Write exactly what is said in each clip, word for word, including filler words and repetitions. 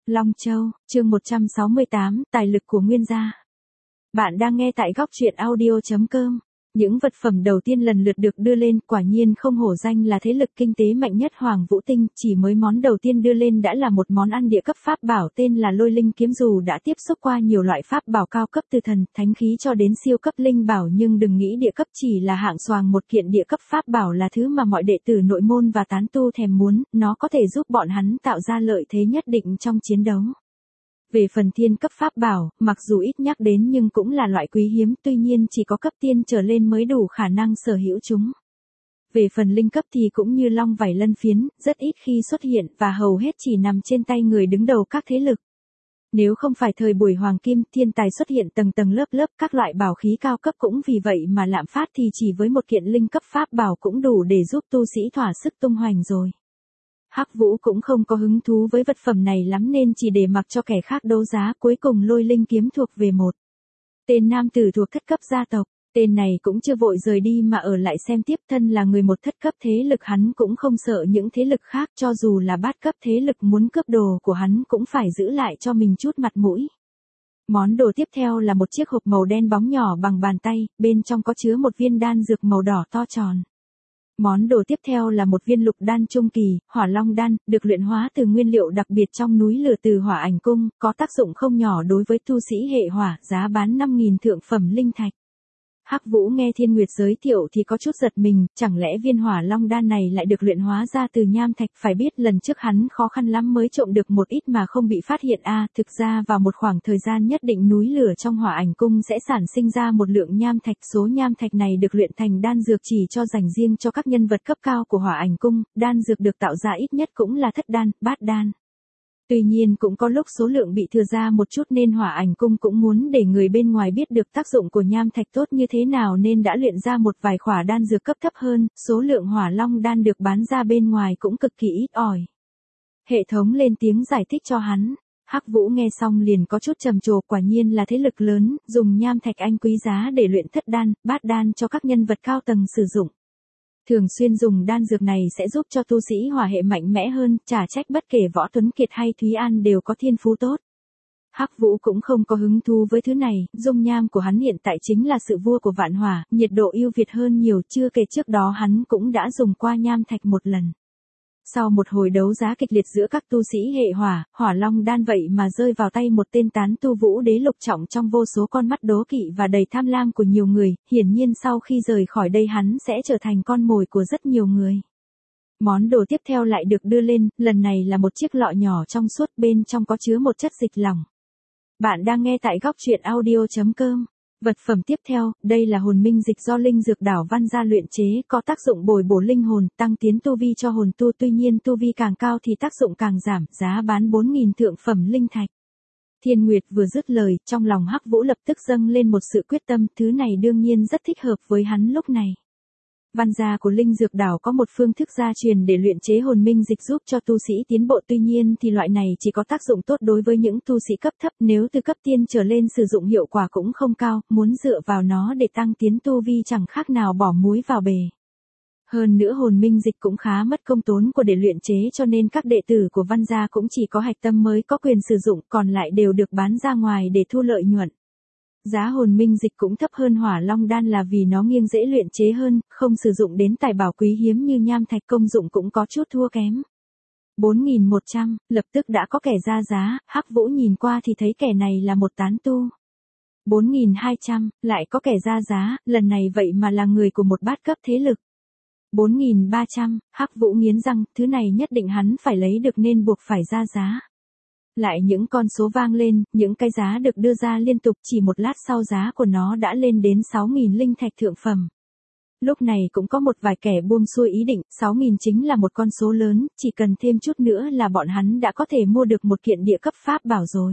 Long Châu, chương một trăm sáu mươi tám, tài lực của Nguyên gia. Bạn đang nghe tại góc truyện audio chấm com. Những vật phẩm đầu tiên lần lượt được đưa lên, quả nhiên không hổ danh là thế lực kinh tế mạnh nhất Hoàng Vũ Tinh, chỉ mới món đầu tiên đưa lên đã là một món ăn địa cấp pháp bảo tên là Lôi Linh kiếm. Dù đã tiếp xúc qua nhiều loại pháp bảo cao cấp từ thần, thánh khí cho đến siêu cấp linh bảo, nhưng đừng nghĩ địa cấp chỉ là hạng xoàng, một kiện địa cấp pháp bảo là thứ mà mọi đệ tử nội môn và tán tu thèm muốn, nó có thể giúp bọn hắn tạo ra lợi thế nhất định trong chiến đấu. Về phần thiên cấp pháp bảo, mặc dù ít nhắc đến nhưng cũng là loại quý hiếm, tuy nhiên chỉ có cấp tiên trở lên mới đủ khả năng sở hữu chúng. Về phần linh cấp thì cũng như long vảy lân phiến, rất ít khi xuất hiện và hầu hết chỉ nằm trên tay người đứng đầu các thế lực. Nếu không phải thời buổi hoàng kim, thiên tài xuất hiện tầng tầng lớp lớp, các loại bảo khí cao cấp cũng vì vậy mà lạm phát, thì chỉ với một kiện linh cấp pháp bảo cũng đủ để giúp tu sĩ thỏa sức tung hoành rồi. Hắc Vũ cũng không có hứng thú với vật phẩm này lắm nên chỉ để mặc cho kẻ khác đấu giá. Cuối cùng Lôi Linh kiếm thuộc về một tên nam tử thuộc thất cấp gia tộc. Tên này cũng chưa vội rời đi mà ở lại xem tiếp. Thân là người một thất cấp thế lực, hắn cũng không sợ những thế lực khác, cho dù là bát cấp thế lực muốn cướp đồ của hắn cũng phải giữ lại cho mình chút mặt mũi. Món đồ tiếp theo là một chiếc hộp màu đen bóng nhỏ bằng bàn tay, bên trong có chứa một viên đan dược màu đỏ to tròn. Món đồ tiếp theo là một viên lục đan trung kỳ, Hỏa Long đan, được luyện hóa từ nguyên liệu đặc biệt trong núi lửa từ Hỏa Ảnh Cung, có tác dụng không nhỏ đối với tu sĩ hệ hỏa, giá bán năm nghìn thượng phẩm linh thạch. Hắc Vũ nghe Thiên Nguyệt giới thiệu thì có chút giật mình, chẳng lẽ viên Hỏa Long đan này lại được luyện hóa ra từ nham thạch? Phải biết lần trước hắn khó khăn lắm mới trộm được một ít mà không bị phát hiện a. À, thực ra vào một khoảng thời gian nhất định núi lửa trong Hỏa Ảnh Cung sẽ sản sinh ra một lượng nham thạch, số nham thạch này được luyện thành đan dược chỉ cho dành riêng cho các nhân vật cấp cao của Hỏa Ảnh Cung, đan dược được tạo ra ít nhất cũng là thất đan, bát đan. Tuy nhiên cũng có lúc số lượng bị thừa ra một chút nên Hỏa Ảnh Cung cũng muốn để người bên ngoài biết được tác dụng của nham thạch tốt như thế nào nên đã luyện ra một vài khỏa đan dược cấp thấp hơn, số lượng Hỏa Long đan được bán ra bên ngoài cũng cực kỳ ít ỏi. Hệ thống lên tiếng giải thích cho hắn. Hắc Vũ nghe xong liền có chút trầm trồ, quả nhiên là thế lực lớn, dùng nham thạch anh quý giá để luyện thất đan, bát đan cho các nhân vật cao tầng sử dụng. Thường xuyên dùng đan dược này sẽ giúp cho tu sĩ hỏa hệ mạnh mẽ hơn, chả trách bất kể Võ Tuấn Kiệt hay Thúy An đều có thiên phú tốt. Hắc Vũ cũng không có hứng thú với thứ này, dung nham của hắn hiện tại chính là sự vua của vạn hỏa, nhiệt độ ưu việt hơn nhiều, chưa kể trước đó hắn cũng đã dùng qua nham thạch một lần. Sau một hồi đấu giá kịch liệt giữa các tu sĩ hệ hỏa, Hỏa Long đan vậy mà rơi vào tay một tên tán tu vũ đế lục trọng trong vô số con mắt đố kỵ và đầy tham lam của nhiều người, hiển nhiên sau khi rời khỏi đây hắn sẽ trở thành con mồi của rất nhiều người. Món đồ tiếp theo lại được đưa lên, lần này là một chiếc lọ nhỏ trong suốt, bên trong có chứa một chất dịch lỏng. Bạn đang nghe tại góc truyện audio chấm com. Vật phẩm tiếp theo, đây là hồn minh dịch do linh dược đảo Văn gia luyện chế, có tác dụng bồi bổ linh hồn, tăng tiến tu vi cho hồn tu, tuy nhiên tu vi càng cao thì tác dụng càng giảm, giá bán bốn nghìn thượng phẩm linh thạch. Thiên Nguyệt vừa dứt lời, trong lòng Hắc Vũ lập tức dâng lên một sự quyết tâm, thứ này đương nhiên rất thích hợp với hắn lúc này. Văn gia của linh dược đảo có một phương thức gia truyền để luyện chế hồn minh dịch giúp cho tu sĩ tiến bộ, tuy nhiên thì loại này chỉ có tác dụng tốt đối với những tu sĩ cấp thấp, nếu từ cấp tiên trở lên sử dụng hiệu quả cũng không cao, muốn dựa vào nó để tăng tiến tu vi chẳng khác nào bỏ muối vào bề. Hơn nữa hồn minh dịch cũng khá mất công tốn của để luyện chế, cho nên các đệ tử của Văn gia cũng chỉ có hạch tâm mới có quyền sử dụng, còn lại đều được bán ra ngoài để thu lợi nhuận. Giá hồn minh dịch cũng thấp hơn Hỏa Long đan là vì nó nghiêng dễ luyện chế hơn, không sử dụng đến tài bảo quý hiếm như nham thạch, công dụng cũng có chút thua kém. bốn nghìn một trăm, lập tức đã có kẻ ra giá, Hắc Vũ nhìn qua thì thấy kẻ này là một tán tu. bốn nghìn hai trăm, lại có kẻ ra giá, lần này vậy mà là người của một bát cấp thế lực. bốn nghìn ba trăm, Hắc Vũ nghiến răng, thứ này nhất định hắn phải lấy được nên buộc phải ra giá. Lại những con số vang lên, những cái giá được đưa ra liên tục, chỉ một lát sau giá của nó đã lên đến sáu nghìn linh thạch thượng phẩm. Lúc này cũng có một vài kẻ buông xuôi ý định, sáu nghìn chính là một con số lớn, chỉ cần thêm chút nữa là bọn hắn đã có thể mua được một kiện địa cấp pháp bảo rồi.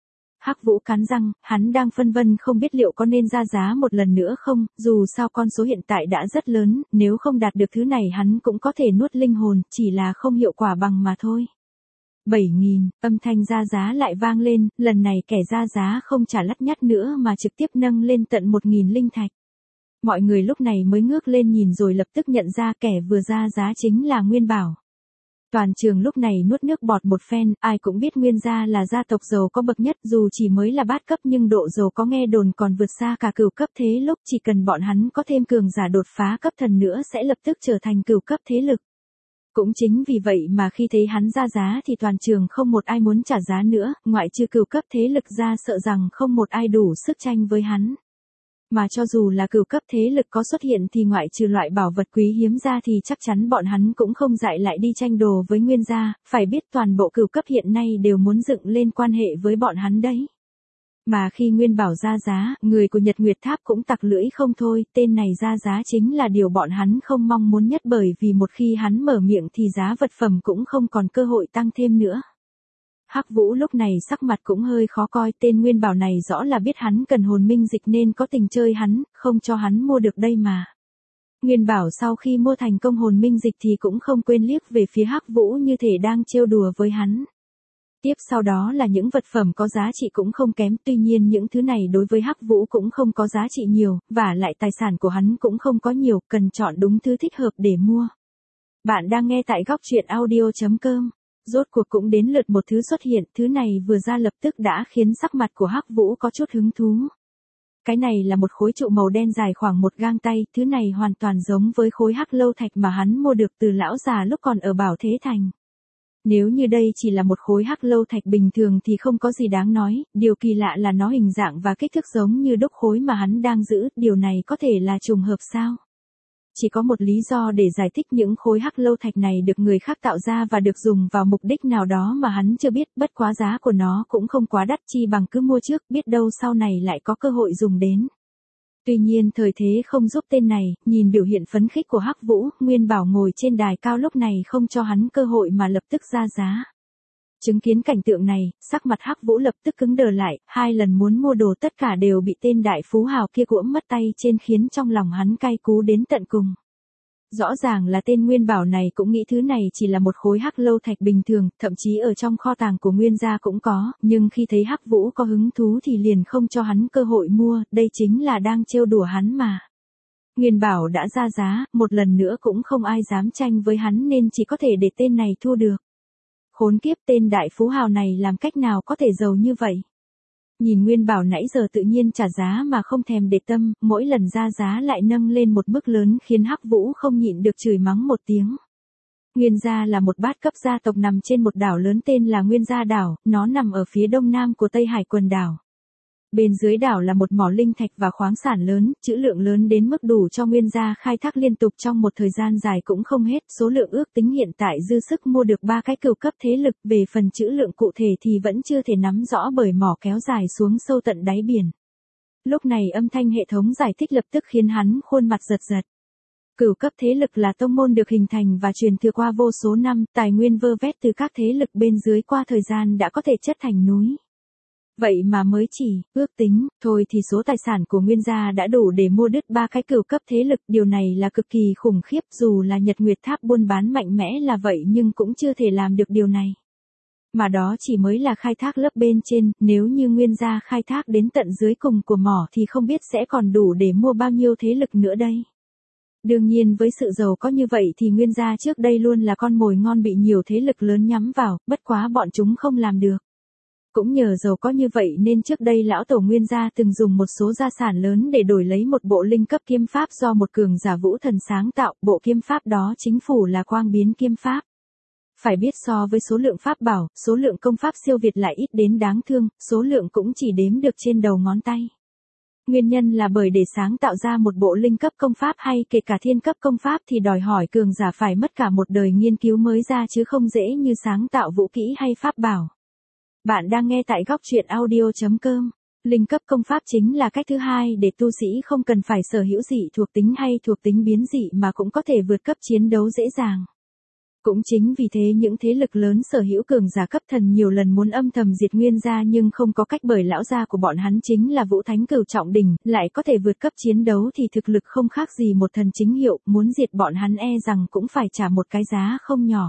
Hắc Vũ cắn răng, hắn đang phân vân không biết liệu có nên ra giá một lần nữa không, dù sao con số hiện tại đã rất lớn, nếu không đạt được thứ này hắn cũng có thể nuốt linh hồn, chỉ là không hiệu quả bằng mà thôi. bảy nghìn, âm thanh ra giá lại vang lên, lần này kẻ ra giá không trả lắt nhắt nữa mà trực tiếp nâng lên tận một nghìn linh thạch. Mọi người lúc này mới ngước lên nhìn rồi lập tức nhận ra kẻ vừa ra giá chính là Nguyên Bảo. Toàn trường lúc này nuốt nước bọt một phen, ai cũng biết Nguyên gia là gia tộc giàu có bậc nhất, dù chỉ mới là bát cấp nhưng độ giàu có nghe đồn còn vượt xa cả cửu cấp thế lúc, chỉ cần bọn hắn có thêm cường giả đột phá cấp thần nữa sẽ lập tức trở thành cửu cấp thế lực. Cũng chính vì vậy mà khi thấy hắn ra giá thì toàn trường không một ai muốn trả giá nữa, ngoại trừ cửu cấp thế lực ra sợ rằng không một ai đủ sức tranh với hắn. Mà cho dù là cửu cấp thế lực có xuất hiện thì ngoại trừ loại bảo vật quý hiếm ra thì chắc chắn bọn hắn cũng không dại lại đi tranh đồ với Nguyên gia, phải biết toàn bộ cửu cấp hiện nay đều muốn dựng lên quan hệ với bọn hắn đấy. Mà khi Nguyên Bảo ra giá, người của Nhật Nguyệt Tháp cũng tặc lưỡi không thôi, tên này ra giá chính là điều bọn hắn không mong muốn nhất bởi vì một khi hắn mở miệng thì giá vật phẩm cũng không còn cơ hội tăng thêm nữa. Hắc Vũ lúc này sắc mặt cũng hơi khó coi, tên Nguyên Bảo này rõ là biết hắn cần hồn minh dịch nên có tình chơi hắn, không cho hắn mua được đây mà. Nguyên Bảo sau khi mua thành công hồn minh dịch thì cũng không quên liếc về phía Hắc Vũ như thể đang trêu đùa với hắn. Tiếp sau đó là những vật phẩm có giá trị cũng không kém, tuy nhiên những thứ này đối với Hắc Vũ cũng không có giá trị nhiều, và lại tài sản của hắn cũng không có nhiều, cần chọn đúng thứ thích hợp để mua. Bạn đang nghe tại góc truyện audio chấm com. Rốt cuộc cũng đến lượt một thứ xuất hiện, thứ này vừa ra lập tức đã khiến sắc mặt của Hắc Vũ có chút hứng thú. Cái này là một khối trụ màu đen dài khoảng một gang tay, thứ này hoàn toàn giống với khối hắc lâu thạch mà hắn mua được từ lão già lúc còn ở Bảo Thế Thành. Nếu như đây chỉ là một khối hắc lâu thạch bình thường thì không có gì đáng nói, điều kỳ lạ là nó hình dạng và kích thước giống như đúc khối mà hắn đang giữ, điều này có thể là trùng hợp sao? Chỉ có một lý do để giải thích những khối hắc lâu thạch này được người khác tạo ra và được dùng vào mục đích nào đó mà hắn chưa biết, bất quá giá của nó cũng không quá đắt chi bằng cứ mua trước, biết đâu sau này lại có cơ hội dùng đến. Tuy nhiên thời thế không giúp tên này, nhìn biểu hiện phấn khích của Hắc Vũ, Nguyên Bảo ngồi trên đài cao lúc này không cho hắn cơ hội mà lập tức ra giá. Chứng kiến cảnh tượng này, sắc mặt Hắc Vũ lập tức cứng đờ lại, hai lần muốn mua đồ tất cả đều bị tên đại phú hào kia cuỗm mất tay trên khiến trong lòng hắn cay cú đến tận cùng. Rõ ràng là tên Nguyên Bảo này cũng nghĩ thứ này chỉ là một khối hắc lâu thạch bình thường, thậm chí ở trong kho tàng của Nguyên gia cũng có, nhưng khi thấy Hắc Vũ có hứng thú thì liền không cho hắn cơ hội mua, đây chính là đang trêu đùa hắn mà. Nguyên Bảo đã ra giá, một lần nữa cũng không ai dám tranh với hắn nên chỉ có thể để tên này thua được. Khốn kiếp, tên đại phú hào này làm cách nào có thể giàu như vậy? Nhìn Nguyên Bảo nãy giờ tự nhiên trả giá mà không thèm để tâm, mỗi lần ra giá lại nâng lên một mức lớn khiến Hắc Vũ không nhịn được chửi mắng một tiếng. Nguyên gia là một bát cấp gia tộc nằm trên một đảo lớn tên là Nguyên Gia Đảo, nó nằm ở phía đông nam của Tây Hải quần đảo. Bên dưới đảo là một mỏ linh thạch và khoáng sản lớn, trữ lượng lớn đến mức đủ cho Nguyên gia khai thác liên tục trong một thời gian dài cũng không hết, số lượng ước tính hiện tại dư sức mua được ba cái cửu cấp thế lực, về phần trữ lượng cụ thể thì vẫn chưa thể nắm rõ bởi mỏ kéo dài xuống sâu tận đáy biển. Lúc này âm thanh hệ thống giải thích lập tức khiến hắn khuôn mặt giật giật. Cửu cấp thế lực là tông môn được hình thành và truyền thừa qua vô số năm, tài nguyên vơ vét từ các thế lực bên dưới qua thời gian đã có thể chất thành núi. Vậy mà mới chỉ, ước tính, thôi thì số tài sản của Nguyên gia đã đủ để mua đứt ba cái cửu cấp thế lực, điều này là cực kỳ khủng khiếp, dù là Nhật Nguyệt Tháp buôn bán mạnh mẽ là vậy nhưng cũng chưa thể làm được điều này. Mà đó chỉ mới là khai thác lớp bên trên, nếu như Nguyên gia khai thác đến tận dưới cùng của mỏ thì không biết sẽ còn đủ để mua bao nhiêu thế lực nữa đây. Đương nhiên với sự giàu có như vậy thì Nguyên gia trước đây luôn là con mồi ngon bị nhiều thế lực lớn nhắm vào, bất quá bọn chúng không làm được. Cũng nhờ giàu có như vậy nên trước đây lão tổ Nguyên gia từng dùng một số gia sản lớn để đổi lấy một bộ linh cấp kiếm pháp do một cường giả vũ thần sáng tạo, bộ kiếm pháp đó chính phủ là Quang Biến kiếm pháp. Phải biết so với số lượng pháp bảo, số lượng công pháp siêu việt lại ít đến đáng thương, số lượng cũng chỉ đếm được trên đầu ngón tay. Nguyên nhân là bởi để sáng tạo ra một bộ linh cấp công pháp hay kể cả thiên cấp công pháp thì đòi hỏi cường giả phải mất cả một đời nghiên cứu mới ra chứ không dễ như sáng tạo vũ kỹ hay pháp bảo. Bạn đang nghe tại góc truyện audio chấm com. Linh cấp công pháp chính là cách thứ hai để tu sĩ không cần phải sở hữu dị thuộc tính hay thuộc tính biến dị mà cũng có thể vượt cấp chiến đấu dễ dàng. Cũng chính vì thế những thế lực lớn sở hữu cường giả cấp thần nhiều lần muốn âm thầm diệt Nguyên gia nhưng không có cách bởi lão gia của bọn hắn chính là Vũ Thánh Cửu Trọng Đỉnh, lại có thể vượt cấp chiến đấu thì thực lực không khác gì một thần chính hiệu, muốn diệt bọn hắn e rằng cũng phải trả một cái giá không nhỏ.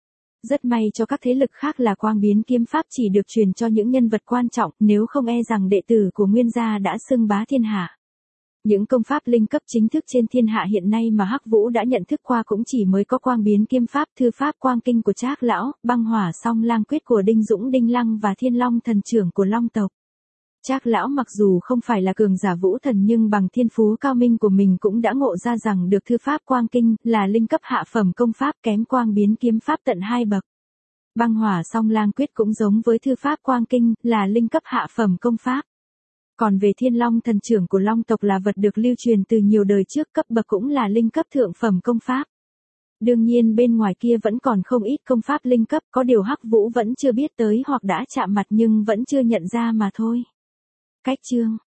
Rất may cho các thế lực khác là Quang Biến kiếm pháp chỉ được truyền cho những nhân vật quan trọng, nếu không e rằng đệ tử của Nguyên gia đã xưng bá thiên hạ. Những công pháp linh cấp chính thức trên thiên hạ hiện nay mà Hắc Vũ đã nhận thức qua cũng chỉ mới có Quang Biến Kiếm Pháp, Thư Pháp Quang Kinh của Trác lão, Băng Hỏa Song Lang Quyết của Đinh Dũng Đinh Lăng và Thiên Long Thần Trưởng của Long tộc. Trác lão mặc dù không phải là cường giả vũ thần nhưng bằng thiên phú cao minh của mình cũng đã ngộ ra rằng được Thư Pháp Quang Kinh là linh cấp hạ phẩm công pháp kém Quang Biến Kiếm Pháp tận hai bậc. Băng Hỏa Song Lang Quyết cũng giống với Thư Pháp Quang Kinh là linh cấp hạ phẩm công pháp. Còn về Thiên Long Thần Trưởng của Long tộc là vật được lưu truyền từ nhiều đời trước, cấp bậc cũng là linh cấp thượng phẩm công pháp. Đương nhiên bên ngoài kia vẫn còn không ít công pháp linh cấp, có điều Hắc Vũ vẫn chưa biết tới hoặc đã chạm mặt nhưng vẫn chưa nhận ra mà thôi. Cách chương